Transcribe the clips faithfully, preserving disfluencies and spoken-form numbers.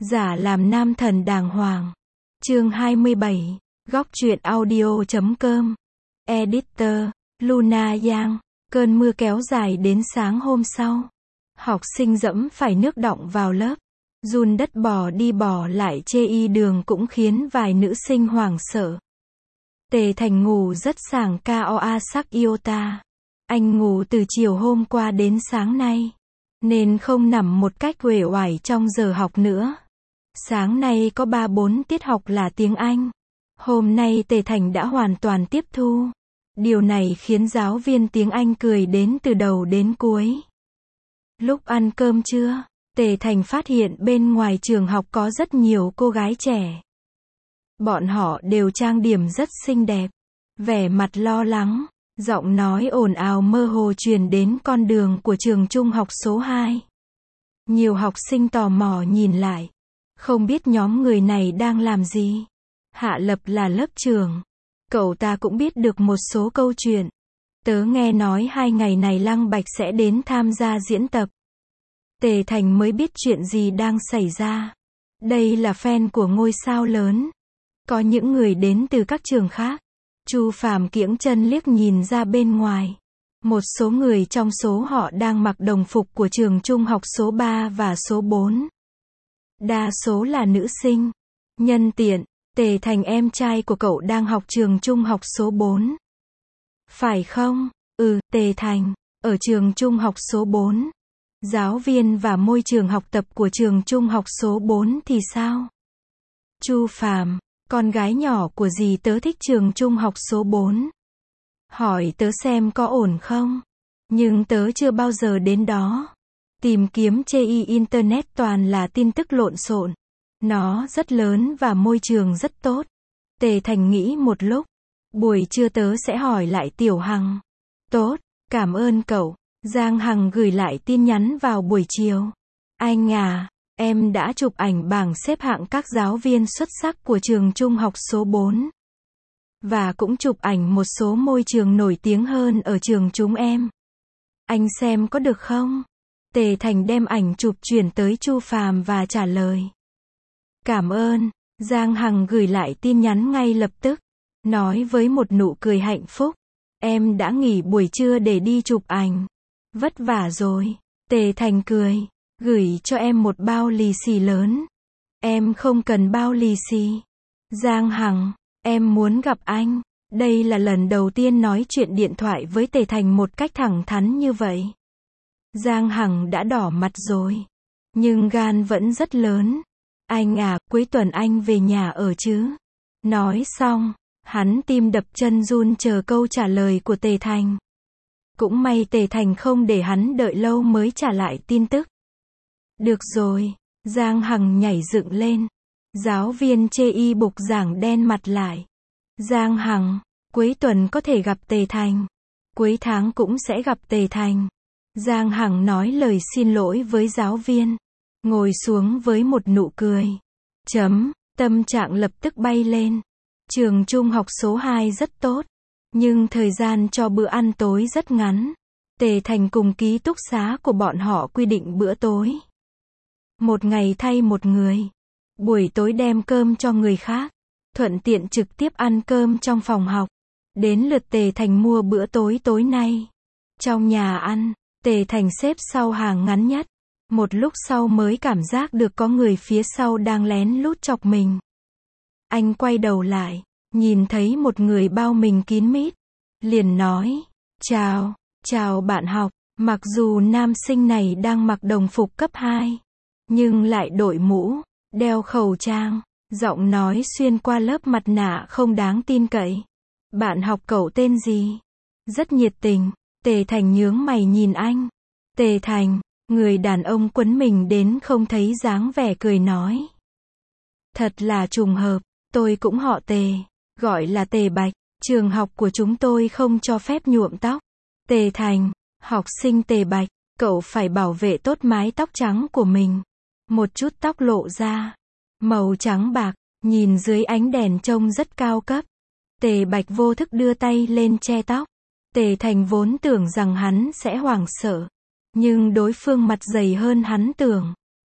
Giả làm nam thần đàng hoàng. Chương hai mươi bảy. Góc truyện audio chấm com. Editor, Luna Yang. Cơn mưa kéo dài đến sáng hôm sau. Học sinh dẫm phải nước đọng vào lớp. Run đất bò đi bò lại chê y đường cũng khiến vài nữ sinh hoảng sợ. Tề Thành ngủ rất sảng koa sắc iota. Anh ngủ từ chiều hôm qua đến sáng nay, nên không nằm một cách uể oải trong giờ học nữa. Sáng nay có ba bốn tiết học là tiếng Anh. Hôm nay Tề Thành đã hoàn toàn tiếp thu. Điều này khiến giáo viên tiếng Anh cười đến từ đầu đến cuối. Lúc ăn cơm trưa, Tề Thành phát hiện bên ngoài trường học có rất nhiều cô gái trẻ. Bọn họ đều trang điểm rất xinh đẹp, vẻ mặt lo lắng, giọng nói ồn ào mơ hồ truyền đến con đường của trường trung học số hai. Nhiều học sinh tò mò nhìn lại, không biết nhóm người này đang làm gì. Hạ Lập là lớp trưởng, cậu ta cũng biết được một số câu chuyện. Tớ nghe nói hai ngày này Lăng Bạch sẽ đến tham gia diễn tập. Tề Thành mới biết chuyện gì đang xảy ra. Đây là fan của ngôi sao lớn. Có những người đến từ các trường khác. Chu Phàm kiễng chân liếc nhìn ra bên ngoài. Một số người trong số họ đang mặc đồng phục của trường trung học số ba và số bốn. Đa số là nữ sinh. Nhân tiện, Tề Thành em trai của cậu đang học trường trung học số bốn. Phải không? Ừ, Tề Thành, ở trường trung học số bốn. Giáo viên và môi trường học tập của trường trung học số bốn thì sao? Chu Phàm, con gái nhỏ của dì tớ thích trường trung học số bốn. Hỏi tớ xem có ổn không? Nhưng tớ chưa bao giờ đến đó. Tìm kiếm trên internet toàn là tin tức lộn xộn. Nó rất lớn và môi trường rất tốt. Tề Thành nghĩ một lúc. Buổi trưa tớ sẽ hỏi lại Tiểu Hằng. Tốt, cảm ơn cậu. Giang Hằng gửi lại tin nhắn vào buổi chiều. Anh à, em đã chụp ảnh bảng xếp hạng các giáo viên xuất sắc của trường trung học số bốn. Và cũng chụp ảnh một số môi trường nổi tiếng hơn ở trường chúng em. Anh xem có được không? Tề Thành đem ảnh chụp chuyển tới Chu Phàm và trả lời. Cảm ơn. Giang Hằng gửi lại tin nhắn ngay lập tức. Nói với một nụ cười hạnh phúc. Em đã nghỉ buổi trưa để đi chụp ảnh. Vất vả rồi. Tề Thành cười. Gửi cho em một bao lì xì lớn. Em không cần bao lì xì. Giang Hằng, em muốn gặp anh. Đây là lần đầu tiên nói chuyện điện thoại với Tề Thành một cách thẳng thắn như vậy. Giang Hằng đã đỏ mặt rồi. Nhưng gan vẫn rất lớn. Anh à, cuối tuần anh về nhà ở chứ? Nói xong, hắn tim đập chân run chờ câu trả lời của Tề Thành. Cũng may Tề Thành không để hắn đợi lâu mới trả lại tin tức. Được rồi. Giang Hằng nhảy dựng lên. Giáo viên chê y bục giảng đen mặt lại. Giang Hằng, cuối tuần có thể gặp Tề Thành. Cuối tháng cũng sẽ gặp Tề Thành. Giang Hằng nói lời xin lỗi với giáo viên. Ngồi xuống với một nụ cười. Chấm, tâm trạng lập tức bay lên. Trường trung học số hai rất tốt. Nhưng thời gian cho bữa ăn tối rất ngắn. Tề Thành cùng ký túc xá của bọn họ quy định bữa tối. Một ngày thay một người. Buổi tối đem cơm cho người khác. Thuận tiện trực tiếp ăn cơm trong phòng học. Đến lượt Tề Thành mua bữa tối tối nay. Trong nhà ăn, Tề Thành xếp sau hàng ngắn nhất. Một lúc sau mới cảm giác được có người phía sau đang lén lút chọc mình. Anh quay đầu lại, nhìn thấy một người bao mình kín mít. Liền nói, chào, chào bạn học. Mặc dù nam sinh này đang mặc đồng phục cấp hai, nhưng lại đội mũ, đeo khẩu trang, giọng nói xuyên qua lớp mặt nạ không đáng tin cậy. Bạn học cậu tên gì? Rất nhiệt tình. Tề Thành nhướng mày nhìn anh. Tề Thành, người đàn ông quấn mình đến không thấy dáng vẻ cười nói. Thật là trùng hợp, tôi cũng họ Tề, gọi là Tề Bạch. Trường học của chúng tôi không cho phép nhuộm tóc. Tề Thành, học sinh Tề Bạch, cậu phải bảo vệ tốt mái tóc trắng của mình. Một chút tóc lộ ra, màu trắng bạc, nhìn dưới ánh đèn trông rất cao cấp. Tề Bạch vô thức đưa tay lên che tóc. Tề Thành vốn tưởng rằng hắn sẽ hoảng sợ. Nhưng đối phương mặt dày hơn hắn tưởng.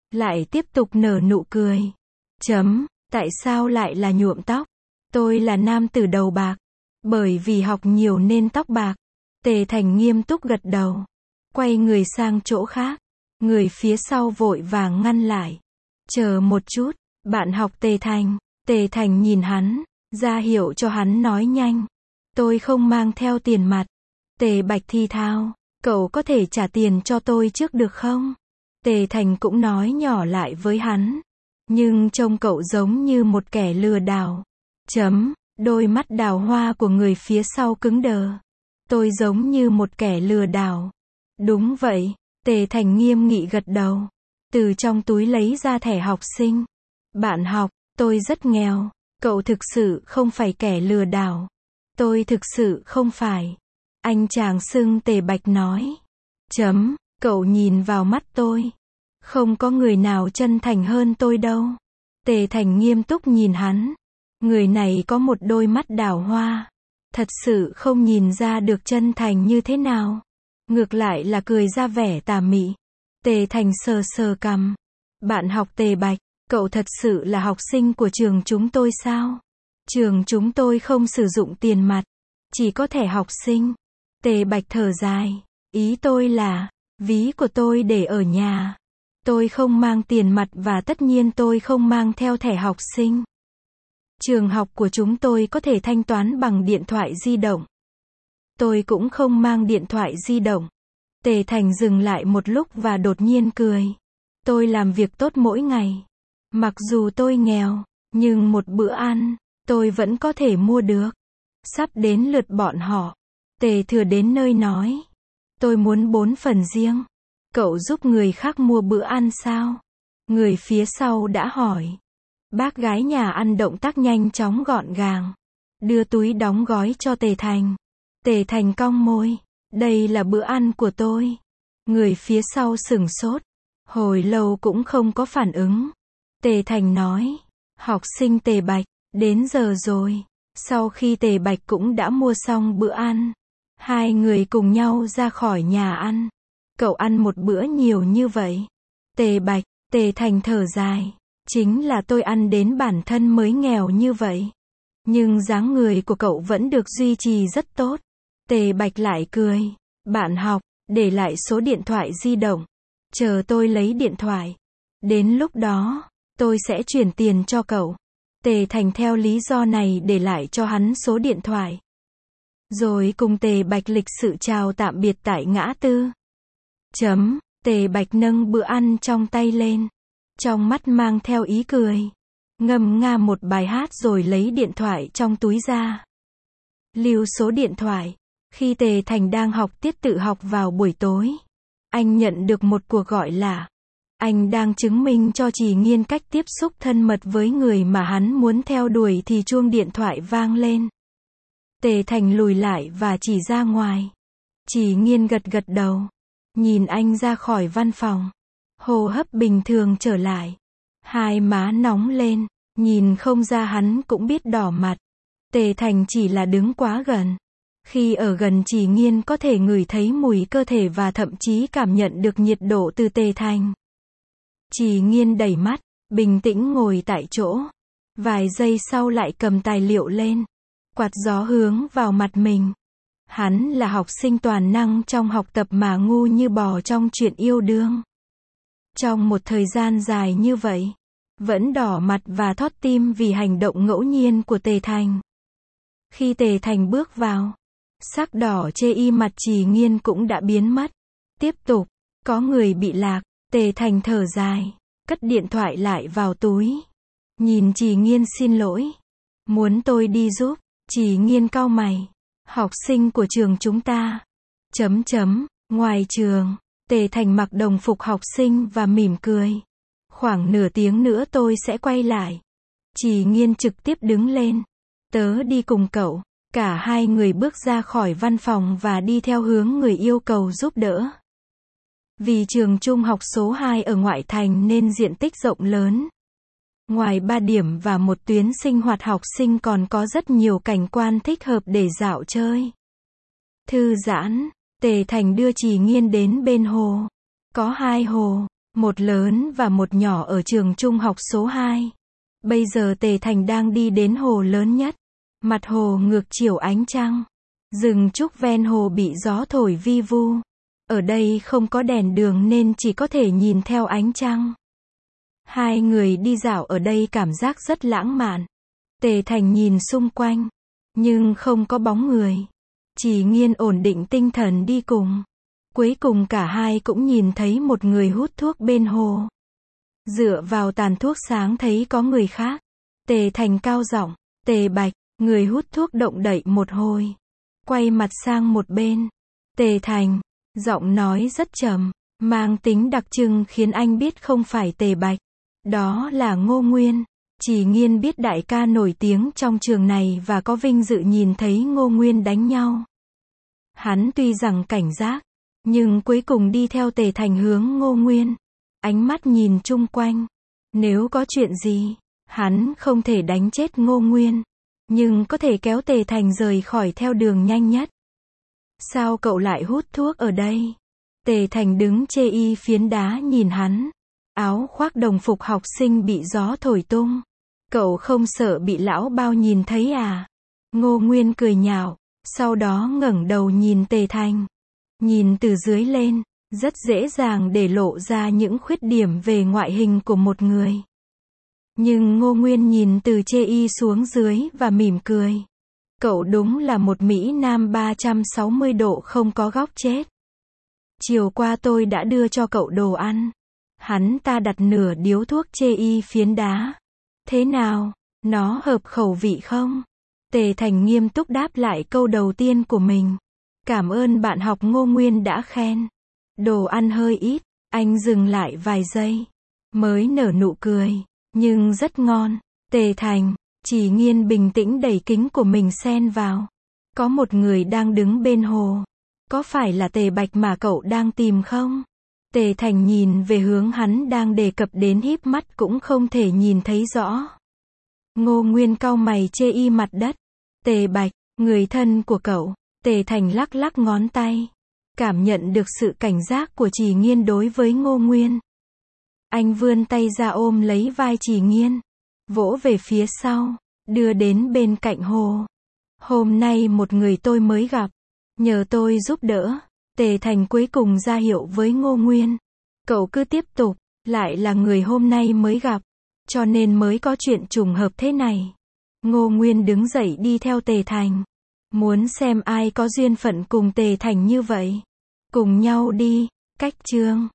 Lại tiếp tục nở nụ cười. Chấm, tại sao lại là nhuộm tóc? Tôi là nam tử đầu bạc. Bởi vì học nhiều nên tóc bạc. Tề Thành nghiêm túc gật đầu. Quay người sang chỗ khác. Người phía sau vội vàng ngăn lại. Chờ một chút, bạn học Tề Thành. Tề Thành nhìn hắn, ra hiệu cho hắn nói nhanh. Tôi không mang theo tiền mặt. Tề Bạch thi thao, cậu có thể trả tiền cho tôi trước được không? Tề Thành cũng nói nhỏ lại với hắn. Nhưng trông cậu giống như một kẻ lừa đảo. Chấm, đôi mắt đào hoa của người phía sau cứng đờ. Tôi giống như một kẻ lừa đảo. Đúng vậy, Tề Thành nghiêm nghị gật đầu. Từ trong túi lấy ra thẻ học sinh. Bạn học, tôi rất nghèo. Cậu thực sự không phải kẻ lừa đảo. Tôi thực sự không phải. Anh chàng xưng Tề Bạch nói. Chấm, cậu nhìn vào mắt tôi. Không có người nào chân thành hơn tôi đâu. Tề Thành nghiêm túc nhìn hắn. Người này có một đôi mắt đào hoa. Thật sự không nhìn ra được chân thành như thế nào. Ngược lại là cười ra vẻ tà mị. Tề Thành sờ sờ cằm. Bạn học Tề Bạch, cậu thật sự là học sinh của trường chúng tôi sao? Trường chúng tôi không sử dụng tiền mặt. Chỉ có thẻ học sinh. Tề Bạch thở dài. Ý tôi là, ví của tôi để ở nhà. Tôi không mang tiền mặt và tất nhiên tôi không mang theo thẻ học sinh. Trường học của chúng tôi có thể thanh toán bằng điện thoại di động. Tôi cũng không mang điện thoại di động. Tề Thành dừng lại một lúc và đột nhiên cười. Tôi làm việc tốt mỗi ngày. Mặc dù tôi nghèo, nhưng một bữa ăn, tôi vẫn có thể mua được. Sắp đến lượt bọn họ. Tề Thừa đến nơi nói. Tôi muốn bốn phần riêng. Cậu giúp người khác mua bữa ăn sao? Người phía sau đã hỏi. Bác gái nhà ăn động tác nhanh chóng gọn gàng. Đưa túi đóng gói cho Tề Thành. Tề Thành cong môi. Đây là bữa ăn của tôi. Người phía sau sửng sốt. Hồi lâu cũng không có phản ứng. Tề Thành nói. Học sinh Tề Bạch, đến giờ rồi. Sau khi Tề Bạch cũng đã mua xong bữa ăn. Hai người cùng nhau ra khỏi nhà ăn. Cậu ăn một bữa nhiều như vậy. Tề Bạch, Tề Thành thở dài. Chính là tôi ăn đến bản thân mới nghèo như vậy. Nhưng dáng người của cậu vẫn được duy trì rất tốt. Tề Bạch lại cười. Bạn học, để lại số điện thoại di động. Chờ tôi lấy điện thoại. Đến lúc đó, tôi sẽ chuyển tiền cho cậu. Tề Thành theo lý do này để lại cho hắn số điện thoại. Rồi cùng Tề Bạch lịch sự chào tạm biệt tại ngã tư. Chấm, Tề Bạch nâng bữa ăn trong tay lên. Trong mắt mang theo ý cười. Ngâm nga một bài hát rồi lấy điện thoại trong túi ra. Lưu số điện thoại. Khi Tề Thành đang học tiết tự học vào buổi tối, anh nhận được một cuộc gọi lạ. Anh đang chứng minh cho Trì Nghiên cách tiếp xúc thân mật với người mà hắn muốn theo đuổi thì chuông điện thoại vang lên. Tề Thành lùi lại và chỉ ra ngoài. Trì Nghiên gật gật đầu. Nhìn anh ra khỏi văn phòng. Hô hấp bình thường trở lại. Hai má nóng lên. Nhìn không ra hắn cũng biết đỏ mặt. Tề Thành chỉ là đứng quá gần. Khi ở gần Trì Nghiên có thể ngửi thấy mùi cơ thể và thậm chí cảm nhận được nhiệt độ từ Tề Thành. Trì Nghiên đẩy mắt, bình tĩnh ngồi tại chỗ. Vài giây sau lại cầm tài liệu lên. Quạt gió hướng vào mặt mình. Hắn là học sinh toàn năng trong học tập mà ngu như bò trong chuyện yêu đương. Trong một thời gian dài như vậy, vẫn đỏ mặt và thót tim vì hành động ngẫu nhiên của Tề Thành. Khi Tề Thành bước vào, sắc đỏ chê y mặt Trì Nghiên cũng đã biến mất. Tiếp tục, có người bị lạc. Tề Thành thở dài, cất điện thoại lại vào túi. Nhìn Trì Nghiên xin lỗi. Muốn tôi đi giúp? Trì Nghiên cau mày. Học sinh của trường chúng ta. Chấm chấm, ngoài trường, Tề Thành mặc đồng phục học sinh và mỉm cười. Khoảng nửa tiếng nữa tôi sẽ quay lại. Trì Nghiên trực tiếp đứng lên. Tớ đi cùng cậu. Cả hai người bước ra khỏi văn phòng và đi theo hướng người yêu cầu giúp đỡ. Vì trường trung học số hai ở ngoại thành nên diện tích rộng lớn. Ngoài ba điểm và một tuyến sinh hoạt học sinh còn có rất nhiều cảnh quan thích hợp để dạo chơi. Thư giãn, Tề Thành đưa Trì Nghiên đến bên hồ. Có hai hồ, một lớn và một nhỏ ở trường trung học số hai. Bây giờ Tề Thành đang đi đến hồ lớn nhất. Mặt hồ ngược chiều ánh trăng. Rừng trúc ven hồ bị gió thổi vi vu. Ở đây không có đèn đường nên chỉ có thể nhìn theo ánh trăng. Hai người đi dạo ở đây cảm giác rất lãng mạn. Tề Thành nhìn xung quanh, nhưng không có bóng người. Chỉ Nghiên ổn định tinh thần đi cùng. Cuối cùng cả hai cũng nhìn thấy một người hút thuốc bên hồ. Dựa vào tàn thuốc sáng thấy có người khác. Tề Thành cao giọng, Tề Bạch, người hút thuốc động đậy một hồi. Quay mặt sang một bên. Tề Thành, giọng nói rất trầm, mang tính đặc trưng khiến anh biết không phải Tề Bạch. Đó là Ngô Nguyên. Chỉ Nghiên biết đại ca nổi tiếng trong trường này và có vinh dự nhìn thấy Ngô Nguyên đánh nhau. Hắn tuy rằng cảnh giác, nhưng cuối cùng đi theo Tề Thành hướng Ngô Nguyên. Ánh mắt nhìn chung quanh. Nếu có chuyện gì, hắn không thể đánh chết Ngô Nguyên, nhưng có thể kéo Tề Thành rời khỏi theo đường nhanh nhất. Sao cậu lại hút thuốc ở đây? Tề Thành đứng chê y phiến đá nhìn hắn. Áo khoác đồng phục học sinh bị gió thổi tung. Cậu không sợ bị lão bao nhìn thấy à? Ngô Nguyên cười nhạo, sau đó ngẩng đầu nhìn Tề Thành. Nhìn từ dưới lên, rất dễ dàng để lộ ra những khuyết điểm về ngoại hình của một người. Nhưng Ngô Nguyên nhìn từ chê y xuống dưới và mỉm cười. Cậu đúng là một Mỹ Nam ba trăm sáu mươi độ không có góc chết. Chiều qua tôi đã đưa cho cậu đồ ăn. Hắn ta đặt nửa điếu thuốc chê y phiến đá. Thế nào, nó hợp khẩu vị không? Tề Thành nghiêm túc đáp lại câu đầu tiên của mình. Cảm ơn bạn học Ngô Nguyên đã khen. Đồ ăn hơi ít, anh dừng lại vài giây. Mới nở nụ cười, nhưng rất ngon. Tề Thành, Chỉ Nghiên bình tĩnh đẩy kính của mình xen vào. Có một người đang đứng bên hồ. Có phải là Tề Bạch mà cậu đang tìm không? Tề Thành nhìn về hướng hắn đang đề cập đến híp mắt cũng không thể nhìn thấy rõ. Ngô Nguyên cau mày chê y mặt đất. Tề Bạch, người thân của cậu. Tề Thành lắc lắc ngón tay. Cảm nhận được sự cảnh giác của Chỉ Nghiên đối với Ngô Nguyên. Anh vươn tay ra ôm lấy vai Chỉ Nghiên. Vỗ về phía sau. Đưa đến bên cạnh hồ. Hôm nay một người tôi mới gặp. Nhờ tôi giúp đỡ. Tề Thành cuối cùng ra hiệu với Ngô Nguyên. Cậu cứ tiếp tục. Lại là người hôm nay mới gặp. Cho nên mới có chuyện trùng hợp thế này. Ngô Nguyên đứng dậy đi theo Tề Thành. Muốn xem ai có duyên phận cùng Tề Thành như vậy. Cùng nhau đi. Cách chương